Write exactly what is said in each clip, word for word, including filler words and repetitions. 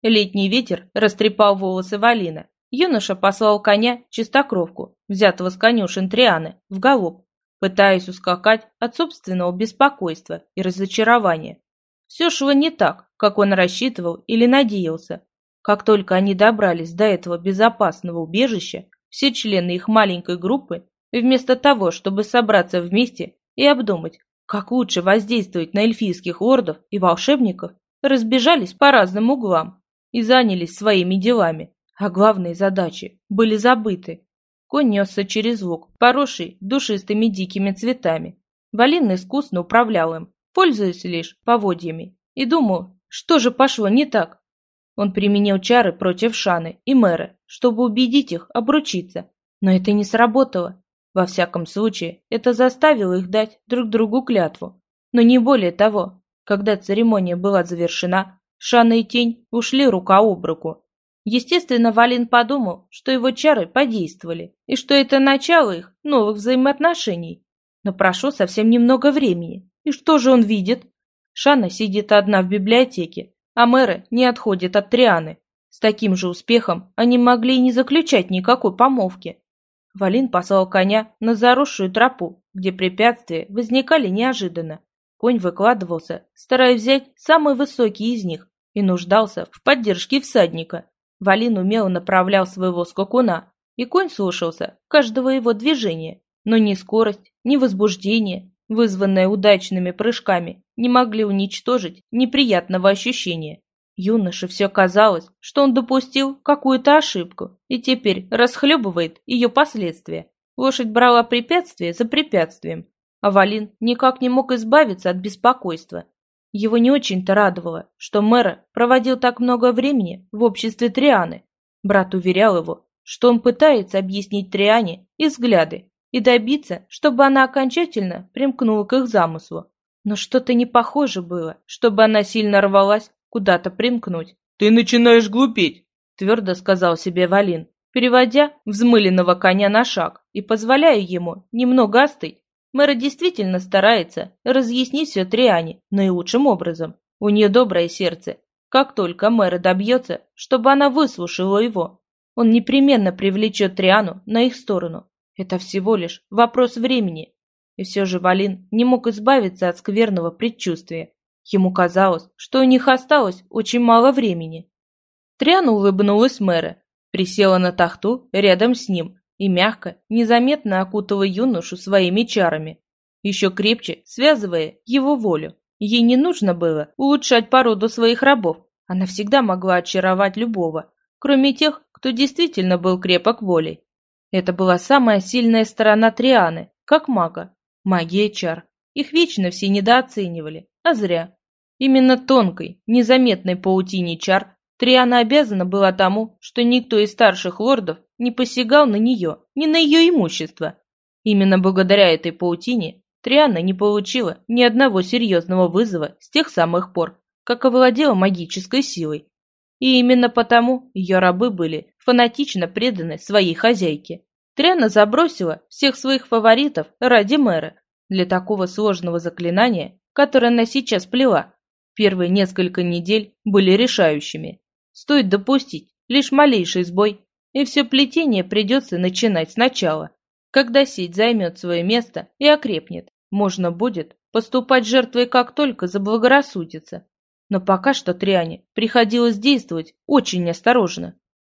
Летний ветер растрепал волосы Валина. Юноша послал коня чистокровку, взятого с конюшен Трианы, в галоп, пытаясь ускакать от собственного беспокойства и разочарования. Все шло не так, как он рассчитывал или надеялся. Как только они добрались до этого безопасного убежища, все члены их маленькой группы, вместо того, чтобы собраться вместе и обдумать, как лучше воздействовать на эльфийских лордов и волшебников, разбежались по разным углам и занялись своими делами, а главные задачи были забыты. Конь несся через луг, поросший душистыми дикими цветами. Валин искусно управлял им, пользуясь лишь поводьями, и думал, что же пошло не так. Он применил чары против Шаны и Мэра, чтобы убедить их обручиться, но это не сработало. Во всяком случае, это заставило их дать друг другу клятву. Но не более того, когда церемония была завершена, Шана и Тень ушли рука об руку. Естественно, Валин подумал, что его чары подействовали, и что это начало их новых взаимоотношений. Но прошло совсем немного времени, и что же он видит? Шана сидит одна в библиотеке, а Мэра не отходит от Трианы. С таким же успехом они могли и не заключать никакой помолвки. Валин послал коня на заросшую тропу, где препятствия возникали неожиданно. Конь выкладывался, стараясь взять самый высокий из них, и нуждался в поддержке всадника. Валин умело направлял своего скакуна, и конь слушался каждого его движения, но ни скорость, ни возбуждение, вызванное удачными прыжками, не могли уничтожить неприятного ощущения. Юноше все казалось, что он допустил какую-то ошибку и теперь расхлебывает ее последствия. Лошадь брала препятствие за препятствием, а Валин никак не мог избавиться от беспокойства. Его не очень-то радовало, что Мэра проводил так много времени в обществе Трианы. Брат уверял его, что он пытается объяснить Триане их взгляды и добиться, чтобы она окончательно примкнула к их замыслу. Но что-то не похоже было, чтобы она сильно рвалась куда-то примкнуть. «Ты начинаешь глупеть», — твердо сказал себе Валин, переводя взмыленного коня на шаг и позволяя ему немного остыть. Мэра действительно старается разъяснить все Триане наилучшим образом. У нее доброе сердце. Как только Мэра добьется, чтобы она выслушала его, он непременно привлечет Триану на их сторону. Это всего лишь вопрос времени. И все же Валин не мог избавиться от скверного предчувствия. Ему казалось, что у них осталось очень мало времени. Триана улыбнулась Мэра, присела на тахту рядом с ним и мягко, незаметно окутала юношу своими чарами, еще крепче связывая его волю. Ей не нужно было улучшать породу своих рабов, она всегда могла очаровать любого, кроме тех, кто действительно был крепок волей. Это была самая сильная сторона Трианы, как мага, магия чар. Их вечно все недооценивали, а зря. Именно тонкой, незаметной паутине чар Триана обязана была тому, что никто из старших лордов не посягал на нее, ни на ее имущество. Именно благодаря этой паутине Триана не получила ни одного серьезного вызова с тех самых пор, как овладела магической силой. И именно потому ее рабы были фанатично преданы своей хозяйке. Триана забросила всех своих фаворитов ради Мэра. Для такого сложного заклинания, которое она сейчас плела, первые несколько недель были решающими. Стоит допустить лишь малейший сбой, и все плетение придется начинать сначала. Когда сеть займет свое место и окрепнет, можно будет поступать жертвой как только заблагорассудится. Но пока что Триане приходилось действовать очень осторожно.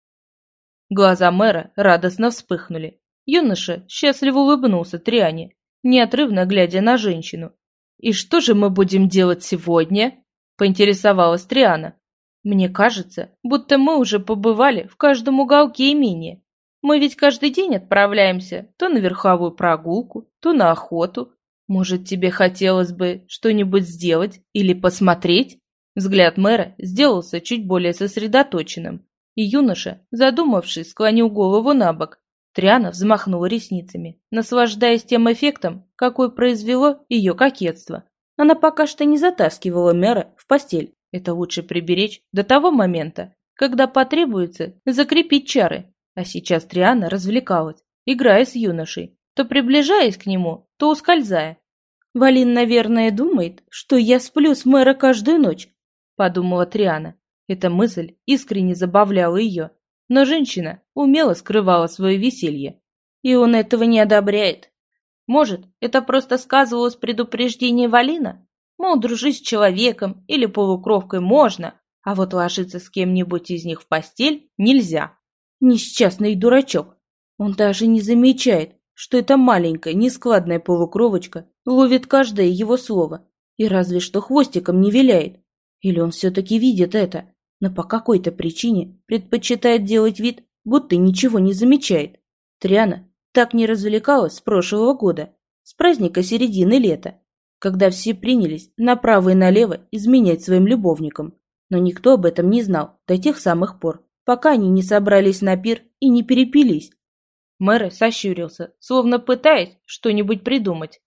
Глаза Мэра радостно вспыхнули. Юноша счастливо улыбнулся Триане, неотрывно глядя на женщину. «И что же мы будем делать сегодня?» — поинтересовалась Триана. «Мне кажется, будто мы уже побывали в каждом уголке имения. Мы ведь каждый день отправляемся то на верховую прогулку, то на охоту. Может, тебе хотелось бы что-нибудь сделать или посмотреть?» Взгляд Мэра сделался чуть более сосредоточенным, и юноша, задумавшись, склонил голову на бок. Триана взмахнула ресницами, наслаждаясь тем эффектом, какой произвело ее кокетство. Она пока что не затаскивала Мэра в постель. Это лучше приберечь до того момента, когда потребуется закрепить чары. А сейчас Триана развлекалась, играя с юношей, то приближаясь к нему, то ускользая. «Валин, наверное, думает, что я сплю с Мэра каждую ночь», — подумала Триана. Эта мысль искренне забавляла ее, но женщина умело скрывала свое веселье. И он этого не одобряет. Может, это просто сказывалось предупреждение Валина? Мол, дружить с человеком или полукровкой можно, а вот ложиться с кем-нибудь из них в постель нельзя. Несчастный дурачок. Он даже не замечает, что эта маленькая, нескладная полукровочка ловит каждое его слово и разве что хвостиком не виляет. Или он все-таки видит это, но по какой-то причине предпочитает делать вид, будто ничего не замечает. Триана так не развлекалась с прошлого года, с праздника середины лета, когда все принялись направо и налево изменять своим любовникам. Но никто об этом не знал до тех самых пор, пока они не собрались на пир и не перепились. Мэр сощурился, словно пытаясь что-нибудь придумать.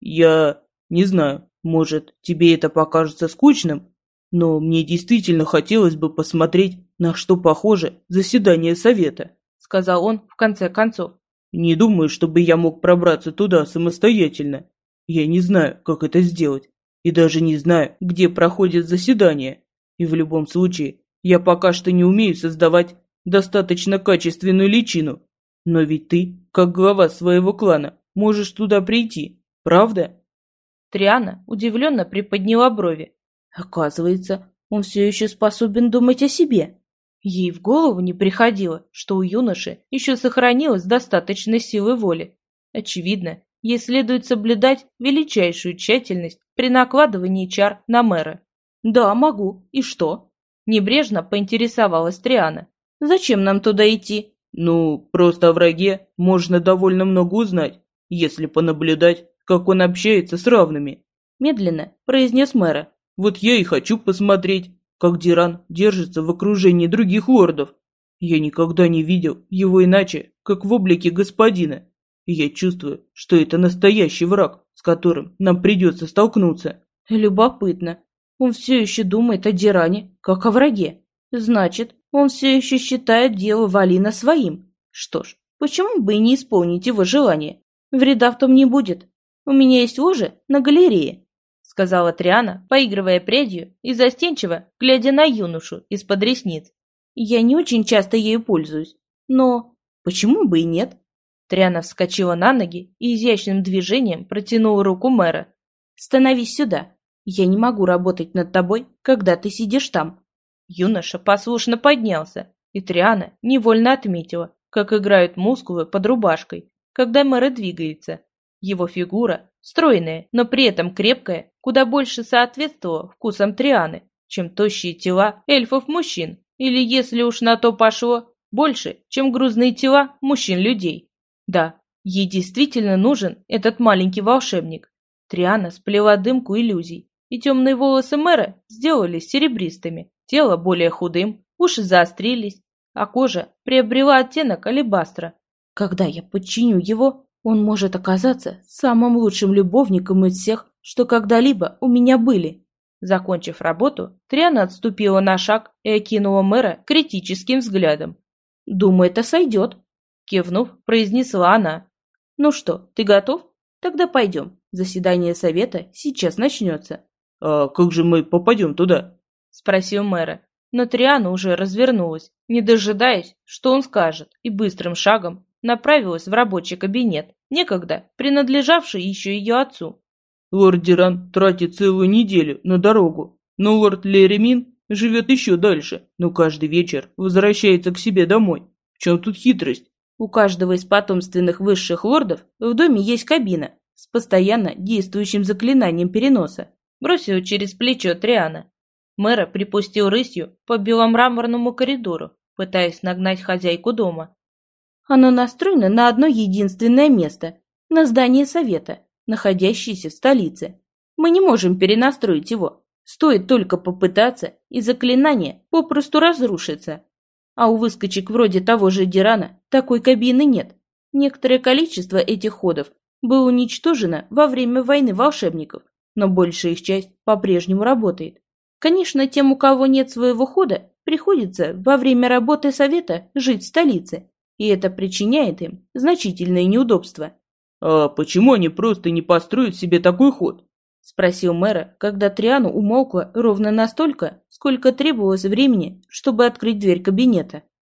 Я не знаю, может, тебе это покажется скучным, но мне действительно хотелось бы посмотреть, на что похоже заседание совета, сказал он в конце концов. Не думаю, чтобы я мог пробраться туда самостоятельно. Я не знаю, как это сделать, и даже не знаю, где проходит заседание. И в любом случае, я пока что не умею создавать достаточно качественную личину. Но ведь ты, как глава своего клана, можешь туда прийти, правда? Триана удивленно приподняла брови. Оказывается, он все еще способен думать о себе. Ей в голову не приходило, что у юноши еще сохранилась достаточно силы воли. Очевидно, ей следует соблюдать величайшую тщательность при накладывании чар на мэра. «Да, могу. И что?» Небрежно поинтересовалась Триана. «Зачем нам туда идти?» «Ну, просто о враге можно довольно много узнать, если понаблюдать, как он общается с равными», медленно произнес мэра. «Вот я и хочу посмотреть, как Диран держится в окружении других лордов. Я никогда не видел его иначе, как в облике господина, и я чувствую, что это настоящий враг, с которым нам придется столкнуться». Любопытно. Он все еще думает о Диране, как о враге. Значит, он все еще считает дело Валина своим. Что ж, почему бы и не исполнить его желание? Вреда в том не будет. У меня есть ложе на галерее, сказала Триана, поигрывая прядью и застенчиво глядя на юношу из-под ресниц. Я не очень часто ею пользуюсь, но почему бы и нет? Триана вскочила на ноги и изящным движением протянула руку мэра. Становись сюда. Я не могу работать над тобой, когда ты сидишь там. Юноша послушно поднялся, и Триана невольно отметила, как играют мускулы под рубашкой, когда мэр двигается. Его фигура, стройная, но при этом крепкая, куда больше соответствовала вкусам Трианы, чем тощие тела эльфов-мужчин, или, если уж на то пошло, больше, чем грузные тела мужчин-людей. Да, ей действительно нужен этот маленький волшебник. Триана сплела дымку иллюзий, и темные волосы мэра сделались серебристыми, тело более худым, уши заострились, а кожа приобрела оттенок алебастра. Когда я подчиню его, он может оказаться самым лучшим любовником из всех, что когда-либо у меня были. Закончив работу, Триана отступила на шаг и окинула мэра критическим взглядом. «Думаю, это сойдет», — кивнув, произнесла она. «Ну что, ты готов? Тогда пойдем. Заседание совета сейчас начнется». «А как же мы попадем туда?» — спросил мэра. Но Триана уже развернулась, не дожидаясь, что он скажет, и быстрым шагом направилась в рабочий кабинет, некогда принадлежавший еще ее отцу. «Лорд Диран тратит целую неделю на дорогу, но лорд Леремин живет еще дальше, но каждый вечер возвращается к себе домой. В чем тут хитрость?» У каждого из потомственных высших лордов в доме есть кабина с постоянно действующим заклинанием переноса. Бросил через плечо Триана. Мэра припустил рысью по беломраморному коридору, пытаясь нагнать хозяйку дома. Оно настроено на одно единственное место, на здание совета, находящееся в столице. Мы не можем перенастроить его. Стоит только попытаться, и заклинание попросту разрушится. А у выскочек вроде того же Дирана такой кабины нет. Некоторое количество этих ходов было уничтожено во время войны волшебников, но большая их часть по-прежнему работает. Конечно, тем, у кого нет своего хода, приходится во время работы совета жить в столице, и это причиняет им значительные неудобства. «А почему они просто не построят себе такой ход?» — спросил мэра, когда Триану умолкла ровно настолько, сколько требовалось времени, чтобы открыть дверь кабинета.